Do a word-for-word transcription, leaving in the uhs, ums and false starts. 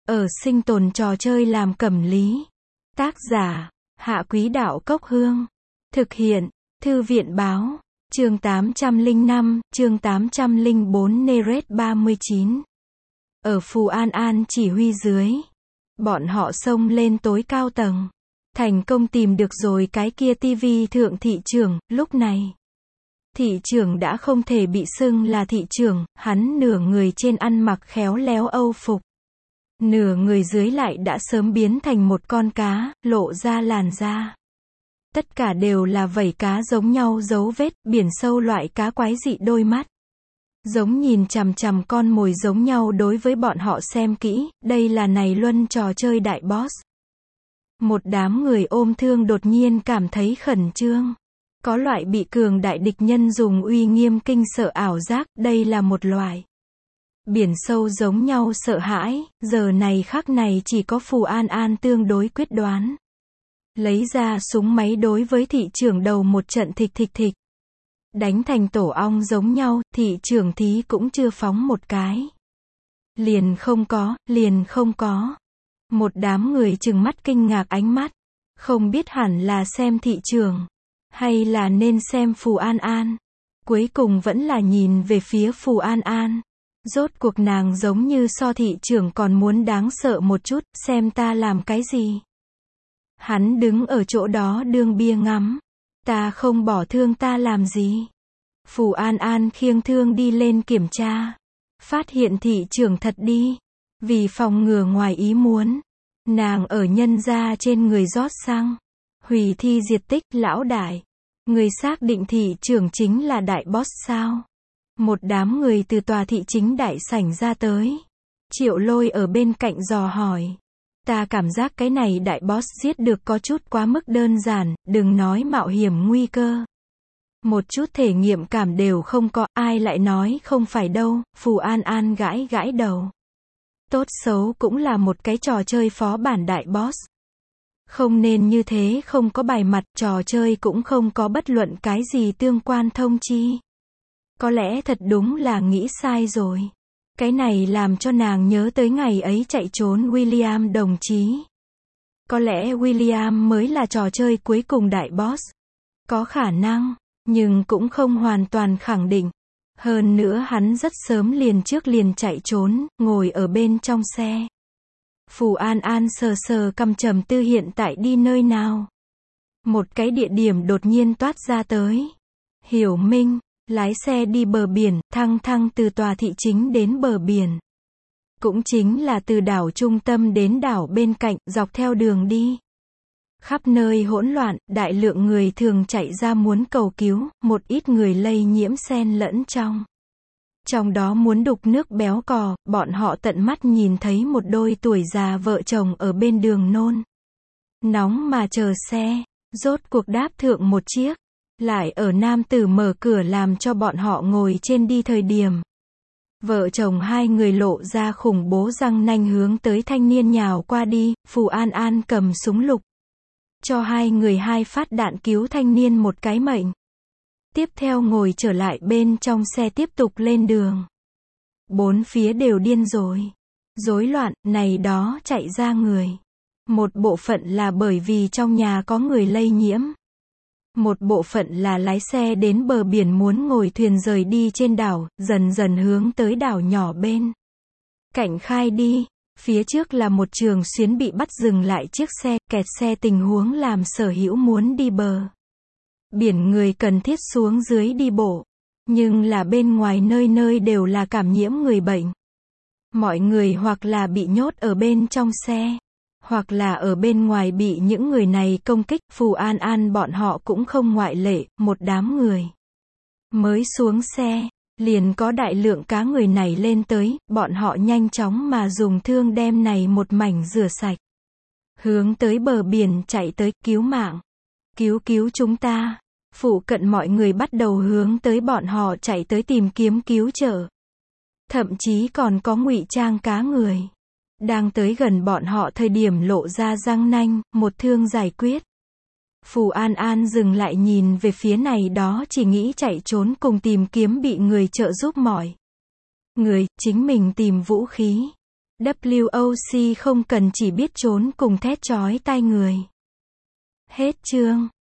Ở sinh tồn trò chơi làm cẩm lý. Tác giả, Hạ Quý Đạo Cốc Hương. Thực hiện, Thư viện Báo. Chương tám trăm lẻ năm, chương tám trăm lẻ bốn Neret ba mươi chín. Ở Phù An An chỉ huy dưới, bọn họ xông lên tối cao tầng. Thành công tìm được rồi cái kia tivi thượng thị trưởng. Lúc này, thị trưởng đã không thể bị xưng là thị trưởng, hắn nửa người trên ăn mặc khéo léo Âu phục. Nửa người dưới lại đã sớm biến thành một con cá, lộ ra làn da. Tất cả đều là vảy cá giống nhau dấu vết, biển sâu loại cá quái dị đôi mắt. Giống nhìn chằm chằm con mồi giống nhau đối với bọn họ xem kỹ, đây là này luân trò chơi đại boss. Một đám người ôm thương đột nhiên cảm thấy khẩn trương. Có loại bị cường đại địch nhân dùng uy nghiêm kinh sợ ảo giác, đây là một loại biển sâu giống nhau sợ hãi, giờ này khắc này chỉ có Phù An An tương đối quyết đoán. Lấy ra súng máy đối với thị trưởng đầu một trận thịch thịch thịch. Đánh thành tổ ong giống nhau, thị trưởng thí cũng chưa phóng một cái. Liền không có, liền không có. Một đám người trừng mắt kinh ngạc ánh mắt. Không biết hẳn là xem thị trưởng, hay là nên xem Phù An An. Cuối cùng vẫn là nhìn về phía Phù An An. Rốt cuộc nàng giống như so thị trưởng còn muốn đáng sợ một chút, xem ta làm cái gì. Hắn đứng ở chỗ đó đương bia ngắm. Ta không bỏ thương ta làm gì. Phù An An khiêng thương đi lên kiểm tra. Phát hiện thị trưởng thật đi. Vì phòng ngừa ngoài ý muốn, nàng ở nhân gia trên người rót xăng. Hủy thi diệt tích, lão đại. Người xác định thị trưởng chính là đại boss sao? Một đám người từ tòa thị chính đại sảnh ra tới. Triệu Lôi ở bên cạnh dò hỏi. Ta cảm giác cái này đại boss giết được có chút quá mức đơn giản, đừng nói mạo hiểm nguy cơ. Một chút thể nghiệm cảm đều không có, ai lại nói không phải đâu. Phù An An gãi gãi đầu. Tốt xấu cũng là một cái trò chơi phó bản đại boss. Không nên như thế, không có bài mặt, trò chơi cũng không có bất luận cái gì tương quan thông chi. Có lẽ thật đúng là nghĩ sai rồi. Cái này làm cho nàng nhớ tới ngày ấy chạy trốn William đồng chí. Có lẽ William mới là trò chơi cuối cùng đại boss. Có khả năng, nhưng cũng không hoàn toàn khẳng định. Hơn nữa hắn rất sớm liền trước liền chạy trốn, ngồi ở bên trong xe. Phù An An sờ sờ cằm trầm tư hiện tại đi nơi nào. Một cái địa điểm đột nhiên toát ra tới. Hiểu Minh, lái xe đi bờ biển, thăng thăng từ tòa thị chính đến bờ biển. Cũng chính là từ đảo trung tâm đến đảo bên cạnh, dọc theo đường đi. Khắp nơi hỗn loạn, đại lượng người thường chạy ra muốn cầu cứu, một ít người lây nhiễm xen lẫn trong. Trong đó muốn đục nước béo cò, bọn họ tận mắt nhìn thấy một đôi tuổi già vợ chồng ở bên đường nôn nóng mà chờ xe, rốt cuộc đáp thượng một chiếc, lại ở nam tử mở cửa làm cho bọn họ ngồi trên đi thời điểm. Vợ chồng hai người lộ ra khủng bố răng nanh hướng tới thanh niên nhào qua đi, Phù An An cầm súng lục. Cho hai người hai phát đạn cứu thanh niên một cái mệnh. Tiếp theo ngồi trở lại bên trong xe tiếp tục lên đường. Bốn phía đều điên rồi. Rối loạn, này đó chạy ra người. Một bộ phận là bởi vì trong nhà có người lây nhiễm. Một bộ phận là lái xe đến bờ biển muốn ngồi thuyền rời đi trên đảo, dần dần hướng tới đảo nhỏ bên cạnh khai đi. Phía trước là một trường xuyến bị bắt dừng lại chiếc xe, kẹt xe tình huống làm sở hữu muốn đi bờ biển người cần thiết xuống dưới đi bộ. Nhưng là bên ngoài nơi nơi đều là cảm nhiễm người bệnh. Mọi người hoặc là bị nhốt ở bên trong xe, hoặc là ở bên ngoài bị những người này công kích. Phù An An bọn họ cũng không ngoại lệ, một đám người mới xuống xe, liền có đại lượng cá người này lên tới, bọn họ nhanh chóng mà dùng thương đem này một mảnh rửa sạch. Hướng tới bờ biển chạy tới, cứu mạng. Cứu cứu chúng ta. Phụ cận mọi người bắt đầu hướng tới bọn họ chạy tới tìm kiếm cứu trợ. Thậm chí còn có ngụy trang cá người. Đang tới gần bọn họ thời điểm lộ ra răng nanh, một thương giải quyết. Phù An An dừng lại nhìn về phía này đó chỉ nghĩ chạy trốn cùng tìm kiếm bị người trợ giúp mọi người, chính mình tìm vũ khí. vê o xê không cần chỉ biết trốn cùng thét chói tai người. Hết chương.